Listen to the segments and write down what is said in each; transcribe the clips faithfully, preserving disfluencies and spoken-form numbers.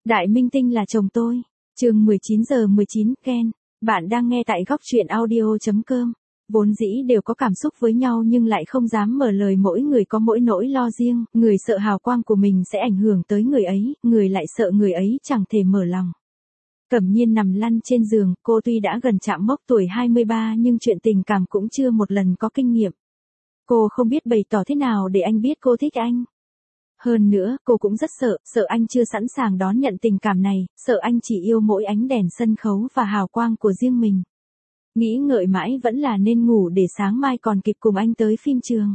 Đại minh tinh là chồng tôi. Chương mười chín giờ mười chín, Ken. Bạn đang nghe tại góc truyện audio chấm com. Vốn dĩ đều có cảm xúc với nhau nhưng lại không dám mở lời, mỗi người có mỗi nỗi lo riêng, người sợ hào quang của mình sẽ ảnh hưởng tới người ấy, người lại sợ người ấy chẳng thể mở lòng. Cẩm Nhiên nằm lăn trên giường, cô tuy đã gần chạm mốc tuổi hai mươi ba nhưng chuyện tình cảm cũng chưa một lần có kinh nghiệm. Cô không biết bày tỏ thế nào để anh biết cô thích anh. Hơn nữa, cô cũng rất sợ, sợ anh chưa sẵn sàng đón nhận tình cảm này, sợ anh chỉ yêu mỗi ánh đèn sân khấu và hào quang của riêng mình. Nghĩ ngợi mãi vẫn là nên ngủ để sáng mai còn kịp cùng anh tới phim trường.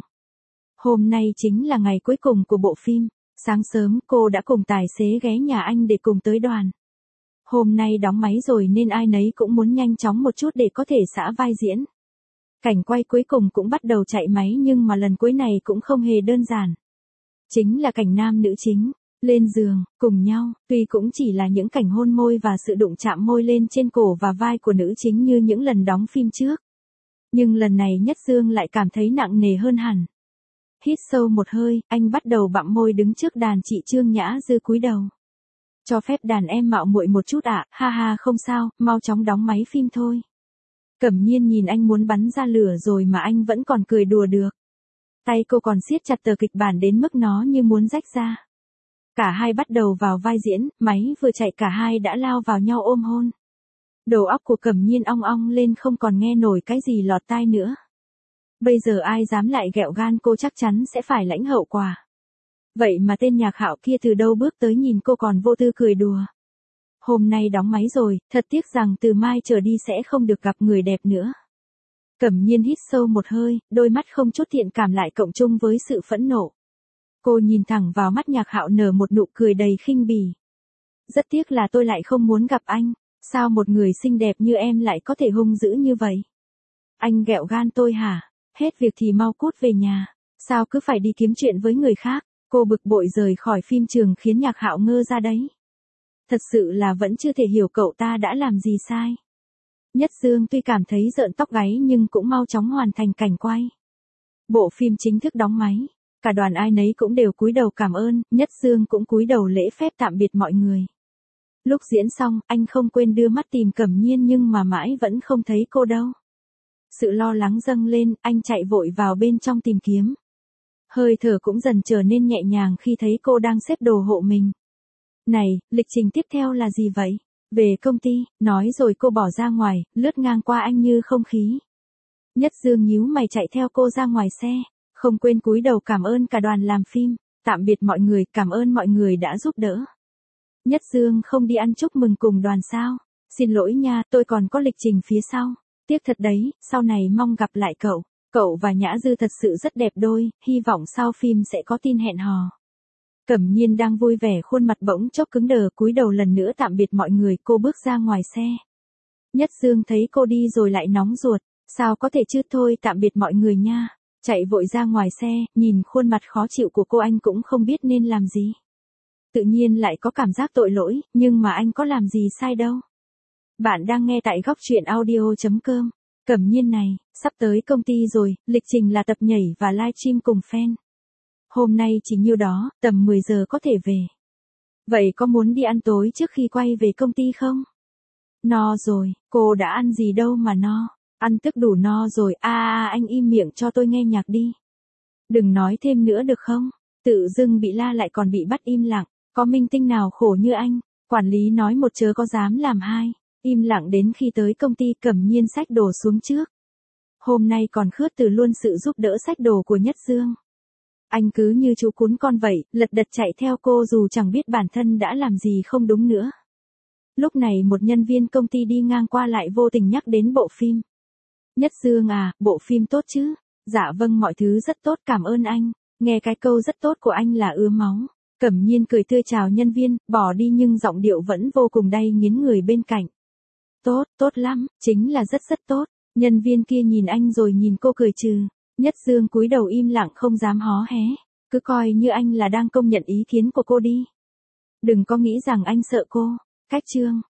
Hôm nay chính là ngày cuối cùng của bộ phim. Sáng sớm cô đã cùng tài xế ghé nhà anh để cùng tới đoàn. Hôm nay đóng máy rồi nên ai nấy cũng muốn nhanh chóng một chút để có thể xả vai diễn. Cảnh quay cuối cùng cũng bắt đầu chạy máy nhưng mà lần cuối này cũng không hề đơn giản. Chính là cảnh nam nữ chính, lên giường, cùng nhau, tuy cũng chỉ là những cảnh hôn môi và sự đụng chạm môi lên trên cổ và vai của nữ chính như những lần đóng phim trước. Nhưng lần này Nhất Dương lại cảm thấy nặng nề hơn hẳn. Hít sâu một hơi, anh bắt đầu bặm môi đứng trước đàn chị Trương Nhã Dư cúi đầu. Cho phép đàn em mạo muội một chút ạ, à? Ha ha không sao, mau chóng đóng máy phim thôi. Cẩm Nhiên nhìn anh muốn bắn ra lửa rồi mà anh vẫn còn cười đùa được. Tay cô còn siết chặt tờ kịch bản đến mức nó như muốn rách ra. Cả hai bắt đầu vào vai diễn, máy vừa chạy cả hai đã lao vào nhau ôm hôn. Đầu óc của Cẩm Nhiên ong ong lên không còn nghe nổi cái gì lọt tai nữa. Bây giờ ai dám lại ghẹo gan cô chắc chắn sẽ phải lãnh hậu quả. Vậy mà tên Nhạc Hạo kia từ đâu bước tới nhìn cô còn vô tư cười đùa. Hôm nay đóng máy rồi, thật tiếc rằng từ mai trở đi sẽ không được gặp người đẹp nữa. Cẩm Nhiên hít sâu một hơi, đôi mắt không chút thiện cảm lại cộng chung với sự phẫn nộ. Cô nhìn thẳng vào mắt Nhạc Hạo nở một nụ cười đầy khinh bỉ. Rất tiếc là tôi lại không muốn gặp anh, sao một người xinh đẹp như em lại có thể hung dữ như vậy? Anh ghẹo gan tôi hả? Hết việc thì mau cút về nhà, sao cứ phải đi kiếm chuyện với người khác? Cô bực bội rời khỏi phim trường khiến Nhạc Hạo ngơ ra đấy. Thật sự là vẫn chưa thể hiểu cậu ta đã làm gì sai. Nhất Dương tuy cảm thấy rợn tóc gáy nhưng cũng mau chóng hoàn thành cảnh quay. Bộ phim chính thức đóng máy, cả đoàn ai nấy cũng đều cúi đầu cảm ơn, Nhất Dương cũng cúi đầu lễ phép tạm biệt mọi người. Lúc diễn xong, anh không quên đưa mắt tìm Cẩm Nhiên nhưng mà mãi vẫn không thấy cô đâu. Sự lo lắng dâng lên, anh chạy vội vào bên trong tìm kiếm. Hơi thở cũng dần trở nên nhẹ nhàng khi thấy cô đang xếp đồ hộ mình. Này, lịch trình tiếp theo là gì vậy? Về công ty, nói rồi cô bỏ ra ngoài, lướt ngang qua anh như không khí. Nhất Dương nhíu mày chạy theo cô ra ngoài xe, không quên cúi đầu cảm ơn cả đoàn làm phim, tạm biệt mọi người, cảm ơn mọi người đã giúp đỡ. Nhất Dương không đi ăn chúc mừng cùng đoàn sao? Xin lỗi nha, tôi còn có lịch trình phía sau. Tiếc thật đấy, sau này mong gặp lại cậu. Cậu và Nhã Dư thật sự rất đẹp đôi, hy vọng sau phim sẽ có tin hẹn hò. Cẩm Nhiên đang vui vẻ khuôn mặt bỗng chốc cứng đờ, cúi đầu lần nữa tạm biệt mọi người, cô bước ra ngoài xe. Nhất Dương thấy cô đi rồi lại nóng ruột, sao có thể chứ, thôi tạm biệt mọi người nha. Chạy vội ra ngoài xe, nhìn khuôn mặt khó chịu của cô anh cũng không biết nên làm gì. Tự nhiên lại có cảm giác tội lỗi, nhưng mà anh có làm gì sai đâu. Bạn đang nghe tại góc truyện audio chấm com. Cẩm Nhiên này, sắp tới công ty rồi, lịch trình là tập nhảy và livestream cùng fan. Hôm nay chỉ nhiêu đó, tầm mười giờ có thể về. Vậy có muốn đi ăn tối trước khi quay về công ty không? No rồi, cô đã ăn gì đâu mà no, ăn tức đủ no rồi, a à, anh im miệng cho tôi nghe nhạc đi. Đừng nói thêm nữa được không? Tự dưng bị la lại còn bị bắt im lặng, có minh tinh nào khổ như anh, quản lý nói một chớ có dám làm hai. Im lặng đến khi tới công ty. Cẩm Nhiên xách đồ xuống trước. Hôm nay còn khước từ luôn sự giúp đỡ xách đồ của Nhất Dương. Anh cứ như chú cún con vậy, lật đật chạy theo cô dù chẳng biết bản thân đã làm gì không đúng nữa. Lúc này một nhân viên công ty đi ngang qua lại vô tình nhắc đến bộ phim. Nhất Dương à, bộ phim tốt chứ? Dạ vâng, mọi thứ rất tốt, cảm ơn anh. Nghe cái câu rất tốt của anh là ứa máu. Cẩm Nhiên cười tươi chào nhân viên, bỏ đi nhưng giọng điệu vẫn vô cùng đay nghiến người bên cạnh. Tốt, tốt lắm, chính là rất rất tốt. Nhân viên kia nhìn anh rồi nhìn cô cười trừ. Nhất Dương cúi đầu im lặng không dám hó hé. Cứ coi như anh là đang công nhận ý kiến của cô đi. Đừng có nghĩ rằng anh sợ cô. Cách chương.